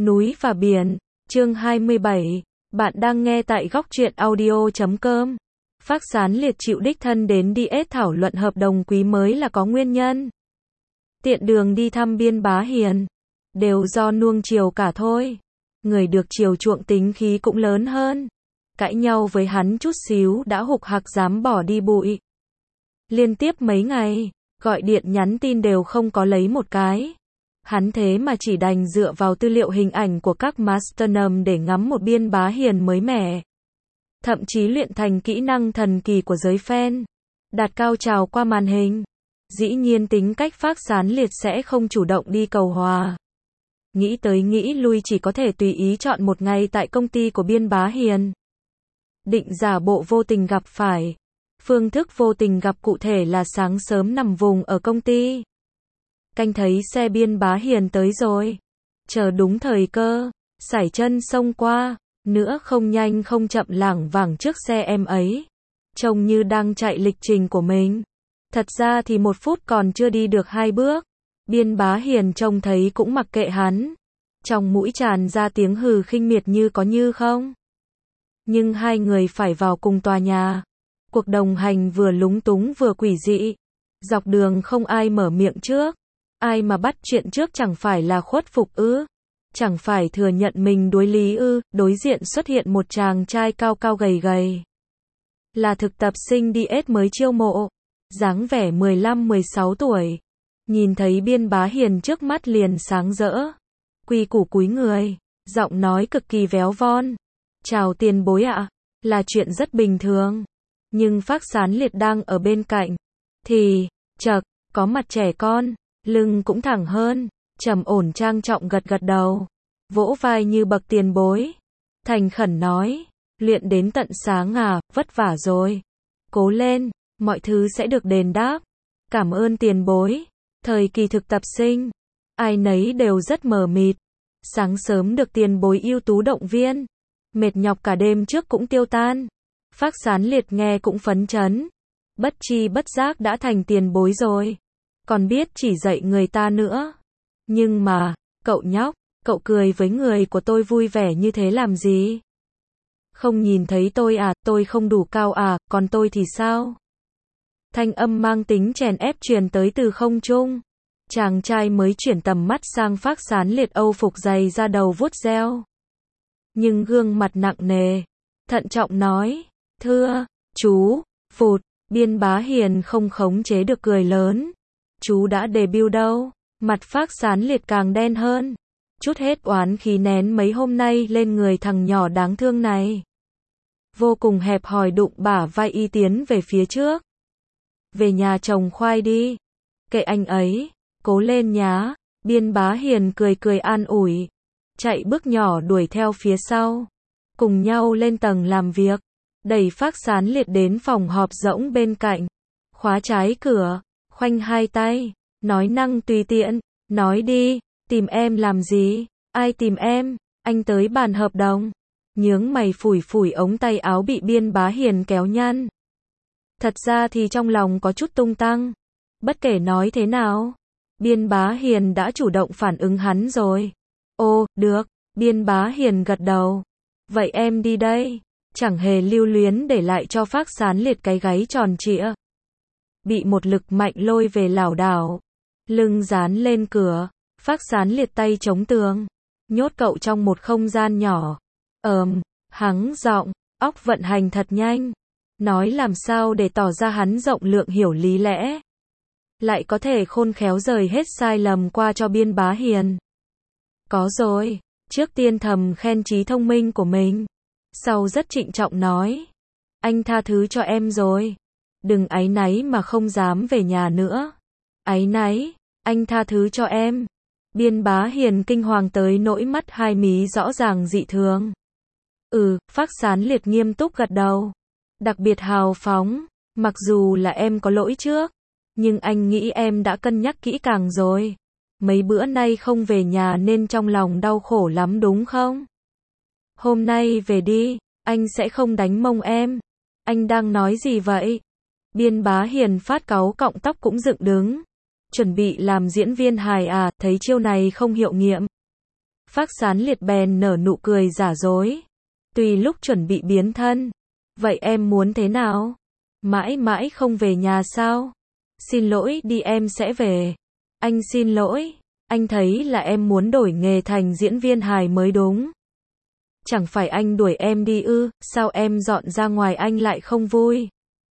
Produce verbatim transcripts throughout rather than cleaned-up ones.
Núi và biển, chương hai mươi bảy. Bạn đang nghe tại góc truyện audio chấm com. Phác Sán Liệt chịu đích thân đến đi ét thảo luận hợp đồng quý mới là có nguyên nhân. Tiện đường đi thăm Biên Bá Hiền, đều do nuông chiều cả thôi. Người được chiều chuộng tính khí cũng lớn hơn. Cãi nhau với hắn chút xíu đã hục hặc dám bỏ đi bụi. Liên tiếp mấy ngày, gọi điện nhắn tin đều không có lấy một cái. Hắn thế mà chỉ đành dựa vào tư liệu hình ảnh của các masternum để ngắm một Biên Bá Hiền mới mẻ. Thậm chí luyện thành kỹ năng thần kỳ của giới fan. Đạt cao trào qua màn hình. Dĩ nhiên tính cách Phác Sán Liệt sẽ không chủ động đi cầu hòa. Nghĩ tới nghĩ lui chỉ có thể tùy ý chọn một ngày tại công ty của Biên Bá Hiền. Định giả bộ vô tình gặp phải. Phương thức vô tình gặp cụ thể là sáng sớm nằm vùng ở công ty. Canh thấy xe Biên Bá Hiền tới rồi. Chờ đúng thời cơ, sải chân xông qua, nữa không nhanh không chậm lảng vảng trước xe em ấy. Trông như đang chạy lịch trình của mình. Thật ra thì một phút còn chưa đi được hai bước. Biên Bá Hiền trông thấy cũng mặc kệ hắn. Trong mũi tràn ra tiếng hừ khinh miệt như có như không. Nhưng hai người phải vào cùng tòa nhà. Cuộc đồng hành vừa lúng túng vừa quỷ dị. Dọc đường không ai mở miệng trước. Ai mà bắt chuyện trước chẳng phải là khuất phục ư? Chẳng phải thừa nhận mình đối lý ư? Đối diện xuất hiện một chàng trai cao cao gầy gầy. Là thực tập sinh đi ét mới chiêu mộ. Dáng vẻ mười lăm mười sáu tuổi. Nhìn thấy Biên Bá Hiền trước mắt liền sáng rỡ. Quy củ cúi người. Giọng nói cực kỳ véo von. Chào tiền bối ạ. Là chuyện rất bình thường. Nhưng Phác Sán Liệt đang ở bên cạnh. Thì, chậc, có mặt trẻ con. Lưng cũng thẳng hơn, trầm ổn trang trọng gật gật đầu, vỗ vai như bậc tiền bối, thành khẩn nói, luyện đến tận sáng à, vất vả rồi, cố lên, mọi thứ sẽ được đền đáp, cảm ơn tiền bối. Thời kỳ thực tập sinh, ai nấy đều rất mờ mịt, sáng sớm được tiền bối ưu tú động viên, mệt nhọc cả đêm trước cũng tiêu tan. Phác Sán Liệt nghe cũng phấn chấn, bất chi bất giác đã thành tiền bối rồi. Còn biết chỉ dạy người ta nữa. Nhưng mà, cậu nhóc, cậu cười với người của tôi vui vẻ như thế làm gì? Không nhìn thấy tôi à, tôi không đủ cao à, còn tôi thì sao? Thanh âm mang tính chèn ép truyền tới từ không trung. Chàng trai mới chuyển tầm mắt sang Phác Sán Liệt, âu phục dày ra đầu vuốt reo. Nhưng gương mặt nặng nề, thận trọng nói, thưa, chú, phụt, Biên Bá Hiền không khống chế được cười lớn. Chú đã debut đâu? Mặt Phác Sán Liệt càng đen hơn. Chút hết oán khí nén mấy hôm nay lên người thằng nhỏ đáng thương này. Vô cùng hẹp hòi đụng bả vai y tiến về phía trước. Về nhà trồng khoai đi. Kệ anh ấy. Cố lên nhá. Biên Bá Hiền cười cười an ủi. Chạy bước nhỏ đuổi theo phía sau. Cùng nhau lên tầng làm việc. Đẩy Phác Sán Liệt đến phòng họp rỗng bên cạnh. Khóa trái cửa. Khoanh hai tay, nói năng tùy tiện, nói đi, tìm em làm gì, ai tìm em, anh tới bàn hợp đồng, nhướng mày phủi phủi ống tay áo bị Biên Bá Hiền kéo nhăn. Thật ra thì trong lòng có chút tung tăng, bất kể nói thế nào, Biên Bá Hiền đã chủ động phản ứng hắn rồi. Ô, được, Biên Bá Hiền gật đầu, vậy em đi đây, chẳng hề lưu luyến để lại cho Phác Sán Liệt cái gáy tròn trịa. Bị một lực mạnh lôi về lảo đảo, lưng dán lên cửa, Phác Sán Liệt tay chống tường, nhốt cậu trong một không gian nhỏ. Ờm, hắng giọng, óc vận hành thật nhanh, nói làm sao để tỏ ra hắn rộng lượng hiểu lý lẽ, lại có thể khôn khéo rời hết sai lầm qua cho Biên Bá Hiền. Có rồi, trước tiên thầm khen trí thông minh của mình, sau rất trịnh trọng nói, anh tha thứ cho em rồi. Đừng áy náy mà không dám về nhà nữa. Áy náy, anh tha thứ cho em. Biên Bá Hiền kinh hoàng tới nỗi mắt hai mí rõ ràng dị thường. Ừ, Phác Sán Liệt nghiêm túc gật đầu. Đặc biệt hào phóng, mặc dù là em có lỗi trước, nhưng anh nghĩ em đã cân nhắc kỹ càng rồi. Mấy bữa nay không về nhà nên trong lòng đau khổ lắm đúng không? Hôm nay về đi, anh sẽ không đánh mông em. Anh đang nói gì vậy? Biên Bá Hiền phát cáu cọng tóc cũng dựng đứng. Chuẩn bị làm diễn viên hài à, thấy chiêu này không hiệu nghiệm. Phác Sán Liệt bèn nở nụ cười giả dối. Tùy lúc chuẩn bị biến thân. Vậy em muốn thế nào? Mãi mãi không về nhà sao? Xin lỗi đi, em sẽ về. Anh xin lỗi, anh thấy là em muốn đổi nghề thành diễn viên hài mới đúng. Chẳng phải anh đuổi em đi ư, sao em dọn ra ngoài anh lại không vui?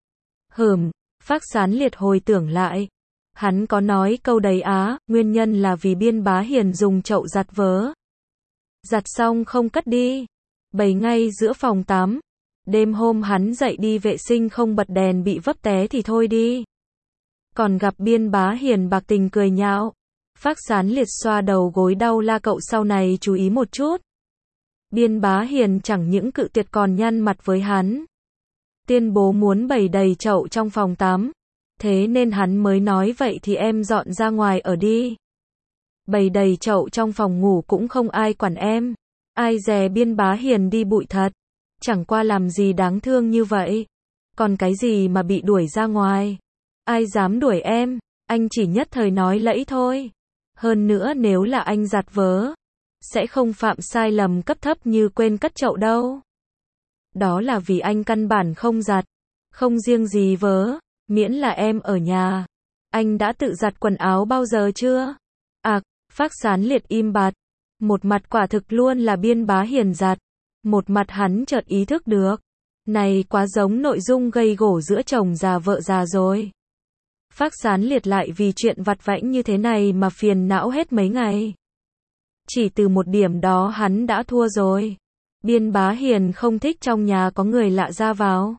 Hừm, Phác Sán Liệt hồi tưởng lại. Hắn có nói câu đấy á, nguyên nhân là vì Biên Bá Hiền dùng chậu giặt vớ. Giặt xong không cất đi. Bày ngay giữa phòng tắm. Đêm hôm hắn dậy đi vệ sinh không bật đèn bị vấp té thì thôi đi. Còn gặp Biên Bá Hiền bạc tình cười nhạo. Phác Sán Liệt xoa đầu gối đau la, cậu sau này chú ý một chút. Biên Bá Hiền chẳng những cự tuyệt còn nhăn mặt với hắn. Tuyên bố muốn bày đầy chậu trong phòng tắm. Thế nên hắn mới nói vậy thì em dọn ra ngoài ở đi. Bày đầy chậu trong phòng ngủ cũng không ai quản em. Ai dè Biên Bá Hiền đi bụi thật. Chẳng qua làm gì đáng thương như vậy. Còn cái gì mà bị đuổi ra ngoài. Ai dám đuổi em, anh chỉ nhất thời nói lẫy thôi. Hơn nữa nếu là anh giặt vớ, sẽ không phạm sai lầm cấp thấp như quên cất chậu đâu. Đó là vì anh căn bản không giặt. Không riêng gì vớ, miễn là em ở nhà. Anh đã tự giặt quần áo bao giờ chưa? À, Phác Sán Liệt im bặt. Một mặt quả thực luôn là Biên Bá Hiền giặt. Một mặt hắn chợt ý thức được. Này quá giống nội dung gây gổ giữa chồng già vợ già rồi. Phác Sán Liệt lại vì chuyện vặt vãnh như thế này mà phiền não hết mấy ngày. Chỉ từ một điểm đó hắn đã thua rồi. Biên Bá Hiền không thích trong nhà có người lạ ra vào.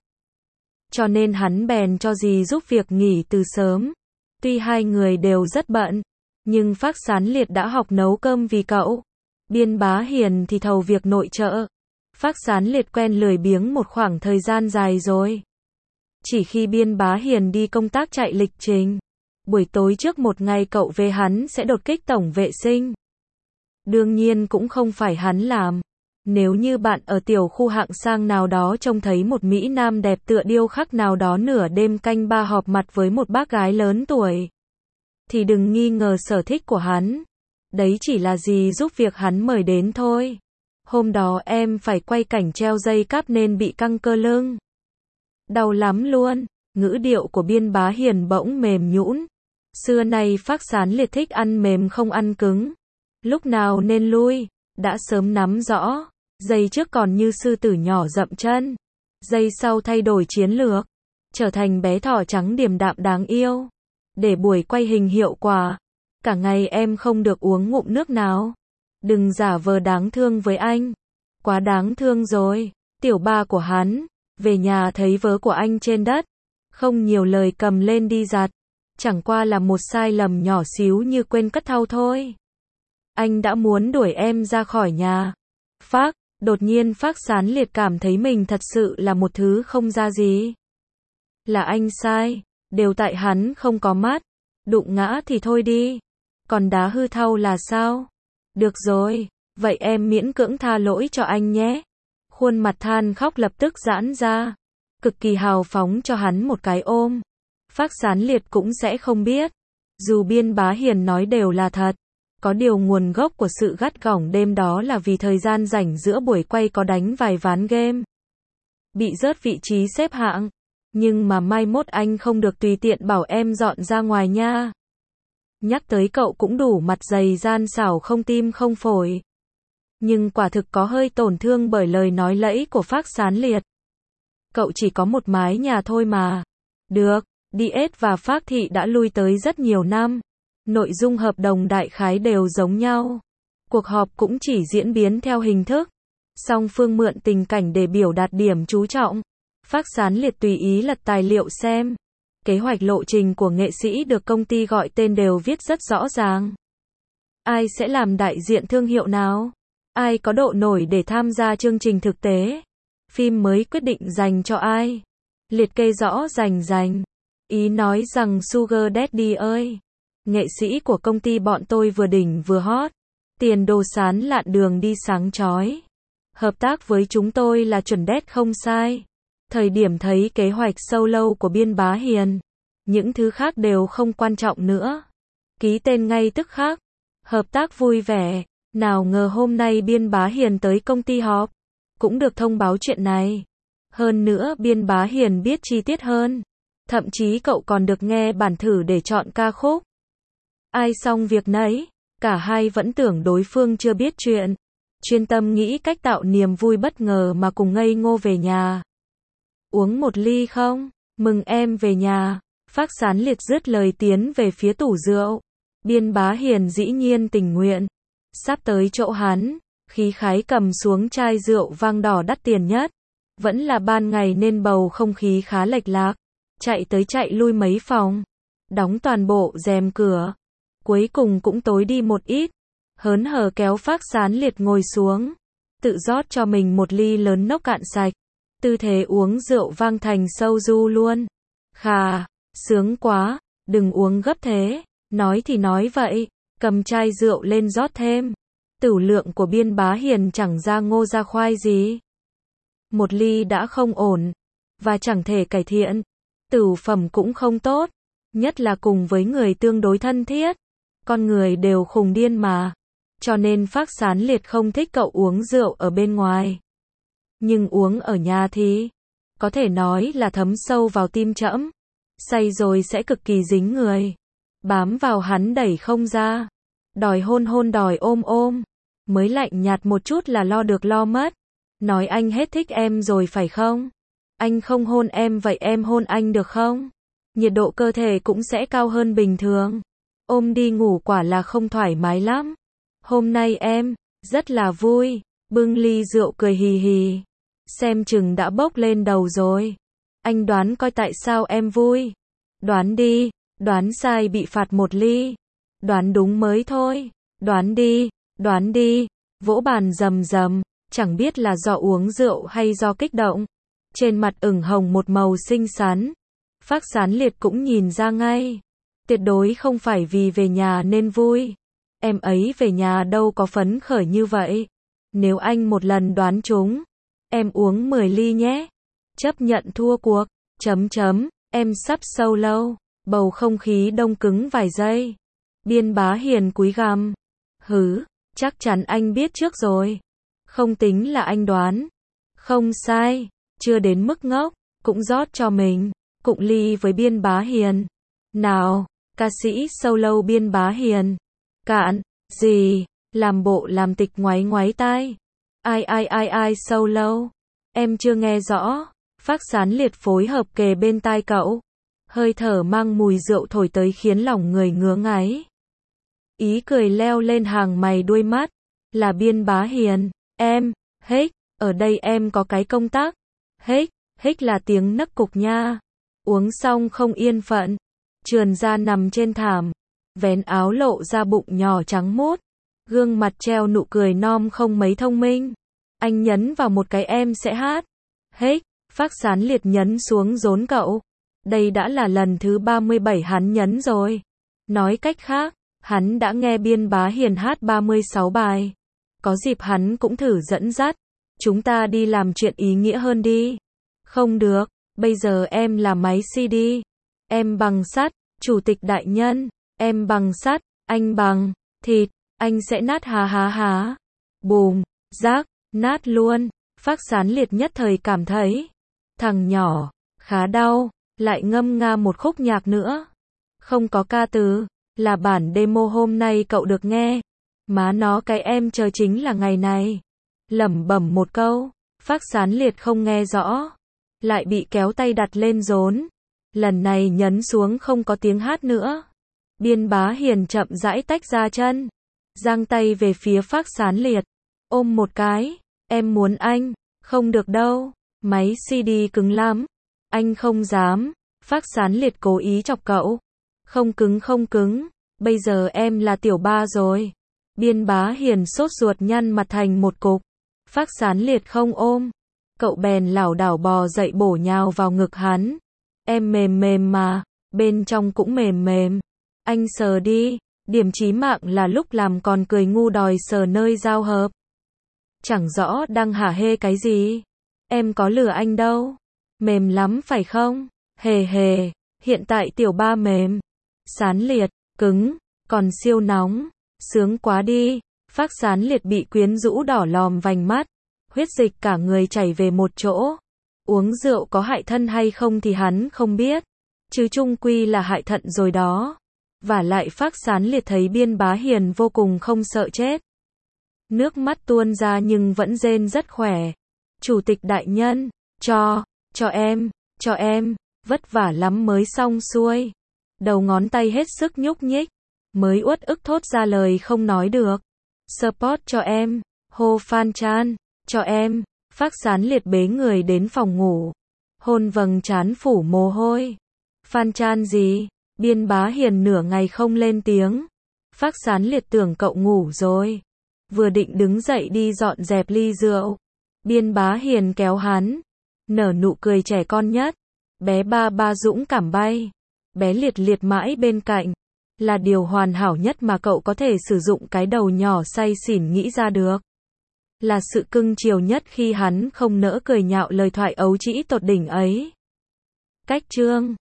Cho nên hắn bèn cho dì giúp việc nghỉ từ sớm. Tuy hai người đều rất bận, nhưng Phác Sán Liệt đã học nấu cơm vì cậu. Biên Bá Hiền thì thầu việc nội trợ. Phác Sán Liệt quen lười biếng một khoảng thời gian dài rồi. Chỉ khi Biên Bá Hiền đi công tác chạy lịch trình, buổi tối trước một ngày cậu về hắn sẽ đột kích tổng vệ sinh. Đương nhiên cũng không phải hắn làm. Nếu như bạn ở tiểu khu hạng sang nào đó trông thấy một mỹ nam đẹp tựa điêu khắc nào đó nửa đêm canh ba họp mặt với một bác gái lớn tuổi, thì đừng nghi ngờ sở thích của hắn. Đấy chỉ là dì giúp việc hắn mời đến thôi. Hôm đó em phải quay cảnh treo dây cáp nên bị căng cơ lưng. Đau lắm luôn. Ngữ điệu của Biên Bá Hiền bỗng mềm nhũn. Xưa nay Phác Sán Liệt thích ăn mềm không ăn cứng. Lúc nào nên lui, đã sớm nắm rõ. Giây trước còn như sư tử nhỏ dậm chân. Giây sau thay đổi chiến lược. Trở thành bé thỏ trắng điềm đạm đáng yêu. Để buổi quay hình hiệu quả. Cả ngày em không được uống ngụm nước nào. Đừng giả vờ đáng thương với anh. Quá đáng thương rồi. Tiểu ba của hắn. Về nhà thấy vớ của anh trên đất. Không nhiều lời cầm lên đi giặt. Chẳng qua là một sai lầm nhỏ xíu như quên cất thau thôi. Anh đã muốn đuổi em ra khỏi nhà. Phác, đột nhiên Phác Sán Liệt cảm thấy mình thật sự là một thứ không ra gì. Là anh sai. Đều tại hắn không có mắt. Đụng ngã thì thôi đi. Còn đá hư thau là sao? Được rồi, vậy em miễn cưỡng tha lỗi cho anh nhé. Khuôn mặt than khóc lập tức giãn ra. Cực kỳ hào phóng cho hắn một cái ôm. Phác Sán Liệt cũng sẽ không biết. Dù Biên Bá Hiền nói đều là thật. Có điều nguồn gốc của sự gắt gỏng đêm đó là vì thời gian rảnh giữa buổi quay có đánh vài ván game. Bị rớt vị trí xếp hạng. Nhưng mà mai mốt anh không được tùy tiện bảo em dọn ra ngoài nha. Nhắc tới cậu cũng đủ mặt dày gian xảo không tim không phổi. Nhưng quả thực có hơi tổn thương bởi lời nói lẫy của Phác Sán Liệt. Cậu chỉ có một mái nhà thôi mà. Được, Điết và Phác Thị đã lui tới rất nhiều năm. Nội dung hợp đồng đại khái đều giống nhau. Cuộc họp cũng chỉ diễn biến theo hình thức. Song phương mượn tình cảnh để biểu đạt điểm chú trọng. Phác Sán Liệt tùy ý lật tài liệu xem. Kế hoạch lộ trình của nghệ sĩ được công ty gọi tên đều viết rất rõ ràng. Ai sẽ làm đại diện thương hiệu nào? Ai có độ nổi để tham gia chương trình thực tế? Phim mới quyết định dành cho ai? Liệt kê rõ rành rành. Ý nói rằng Sugar Daddy ơi, nghệ sĩ của công ty bọn tôi vừa đỉnh vừa hot. Tiền đồ sán lạn đường đi sáng chói. Hợp tác với chúng tôi là chuẩn đét không sai. Thời điểm thấy kế hoạch solo của Biên Bá Hiền, những thứ khác đều không quan trọng nữa. Ký tên ngay tức khắc. Hợp tác vui vẻ. Nào ngờ hôm nay Biên Bá Hiền tới công ty họp, cũng được thông báo chuyện này. Hơn nữa Biên Bá Hiền biết chi tiết hơn. Thậm chí cậu còn được nghe bản thử để chọn ca khúc. Ai xong việc nấy, cả hai vẫn tưởng đối phương chưa biết chuyện. Chuyên tâm nghĩ cách tạo niềm vui bất ngờ mà cùng ngây ngô về nhà. Uống một ly không? Mừng em về nhà. Phác Sán Liệt dứt lời tiến về phía tủ rượu. Biên Bá Hiền dĩ nhiên tình nguyện. Sắp tới chỗ hắn, khí khái cầm xuống chai rượu vang đỏ đắt tiền nhất. Vẫn là ban ngày nên bầu không khí khá lệch lạc. Chạy tới chạy lui mấy phòng. Đóng toàn bộ rèm cửa. Cuối cùng cũng tối đi một ít. Hớn hở kéo Phác Sán Liệt ngồi xuống. Tự rót cho mình một ly lớn nốc cạn sạch. Tư thế uống rượu vang thành sâu du luôn. Khà, sướng quá, đừng uống gấp thế. Nói thì nói vậy, cầm chai rượu lên rót thêm. Tửu lượng của Biên Bá Hiền chẳng ra ngô ra khoai gì. Một ly đã không ổn, và chẳng thể cải thiện. Tửu phẩm cũng không tốt, nhất là cùng với người tương đối thân thiết. Con người đều khùng điên mà. Cho nên Phác Sán Liệt không thích cậu uống rượu ở bên ngoài. Nhưng uống ở nhà thì, có thể nói là thấm sâu vào tim trẫm. Say rồi sẽ cực kỳ dính người. Bám vào hắn đẩy không ra. Đòi hôn hôn đòi ôm ôm. Mới lạnh nhạt một chút là lo được lo mất. Nói anh hết thích em rồi phải không? Anh không hôn em vậy em hôn anh được không? Nhiệt độ cơ thể cũng sẽ cao hơn bình thường. Ôm đi ngủ quả là không thoải mái lắm. Hôm nay em, rất là vui. Bưng ly rượu cười hì hì. Xem chừng đã bốc lên đầu rồi. Anh đoán coi tại sao em vui. Đoán đi, đoán sai bị phạt một ly. Đoán đúng mới thôi. Đoán đi, đoán đi. Vỗ bàn rầm rầm. Chẳng biết là do uống rượu hay do kích động. Trên mặt ửng hồng một màu xinh xắn. Phác Sán Liệt cũng nhìn ra ngay. Tuyệt đối không phải vì về nhà nên vui. Em ấy về nhà đâu có phấn khởi như vậy. Nếu anh một lần đoán trúng, em uống mười ly nhé. Chấp nhận thua cuộc. Chấm chấm, em sắp solo. Bầu không khí đông cứng vài giây. Biên Bá Hiền cúi gằm. Hứ, chắc chắn anh biết trước rồi. Không tính là anh đoán. Không sai, chưa đến mức ngốc, cũng rót cho mình. Cụng ly với Biên Bá Hiền. Nào, ca sĩ solo Biên Bá Hiền. Cạn, gì, làm bộ làm tịch ngoáy ngoáy tai. Ai ai ai ai solo. Em chưa nghe rõ. Phác Sán Liệt phối hợp kề bên tai cậu. Hơi thở mang mùi rượu thổi tới khiến lòng người ngứa ngáy. Ý cười leo lên hàng mày đuôi mắt. Là Biên Bá Hiền. Em, hếch, ở đây em có cái công tắc. Hếch, hếch là tiếng nấc cục nha. Uống xong không yên phận. Trườn ra nằm trên thảm. Vén áo lộ ra bụng nhỏ trắng mốt. Gương mặt treo nụ cười non không mấy thông minh. Anh nhấn vào một cái em sẽ hát. Hếch, Phác Sán Liệt nhấn xuống rốn cậu. Đây đã là lần thứ ba mươi bảy hắn nhấn rồi. Nói cách khác, hắn đã nghe Biên Bá Hiền hát ba mươi sáu bài. Có dịp hắn cũng thử dẫn dắt. Chúng ta đi làm chuyện ý nghĩa hơn đi. Không được, bây giờ em là máy xê đê. Em bằng sắt, chủ tịch đại nhân. Em bằng sắt, anh bằng thịt, anh sẽ nát há há há. Bùm, rác, nát luôn. Phác Sán Liệt nhất thời cảm thấy, thằng nhỏ, khá đau, lại ngâm nga một khúc nhạc nữa. Không có ca từ, là bản demo hôm nay cậu được nghe. Má nó cái em chờ chính là ngày này. Lẩm bẩm một câu, Phác Sán Liệt không nghe rõ. Lại bị kéo tay đặt lên rốn. Lần này nhấn xuống không có tiếng hát nữa. Biên Bá Hiền chậm rãi tách ra chân. Giang tay về phía Phác Sán Liệt. Ôm một cái. Em muốn anh. Không được đâu. Máy xê đê cứng lắm. Anh không dám. Phác Sán Liệt cố ý chọc cậu. Không cứng không cứng. Bây giờ em là tiểu ba rồi. Biên Bá Hiền sốt ruột nhăn mặt thành một cục. Phác Sán Liệt không ôm. Cậu bèn lảo đảo bò dậy bổ nhào vào ngực hắn. Em mềm mềm mà. Bên trong cũng mềm mềm. Anh sờ đi. Điểm chí mạng là lúc làm còn cười ngu đòi sờ nơi giao hợp. Chẳng rõ đang hả hê cái gì. Em có lừa anh đâu. Mềm lắm phải không? Hề hề. Hiện tại tiểu ba mềm. Sán Liệt, cứng, còn siêu nóng. Sướng quá đi. Phác Sán Liệt bị quyến rũ đỏ lòm vành mắt, huyết dịch cả người chảy về một chỗ. Uống rượu có hại thân hay không thì hắn không biết, chứ chung quy là hại thận rồi đó. Vả lại Phác Sán Liệt thấy Biên Bá Hiền vô cùng không sợ chết. Nước mắt tuôn ra nhưng vẫn rên rất khỏe. Chủ tịch đại nhân, cho, cho em, cho em, vất vả lắm mới xong xuôi. Đầu ngón tay hết sức nhúc nhích, mới uất ức thốt ra lời không nói được. Support cho em, hô Phan Chan, cho em. Phác Sán Liệt bế người đến phòng ngủ, hôn vầng trán phủ mồ hôi. Phan Chan gì? Biên Bá Hiền nửa ngày không lên tiếng. Phác Sán Liệt tưởng cậu ngủ rồi, vừa định đứng dậy đi dọn dẹp ly rượu. Biên Bá Hiền kéo hắn, nở nụ cười trẻ con nhất. Bé ba ba dũng cảm bay, bé liệt liệt mãi bên cạnh, là điều hoàn hảo nhất mà cậu có thể sử dụng cái đầu nhỏ say xỉn nghĩ ra được. Là sự cưng chiều nhất khi hắn không nỡ cười nhạo lời thoại ấu trĩ tột đỉnh ấy. Cách chương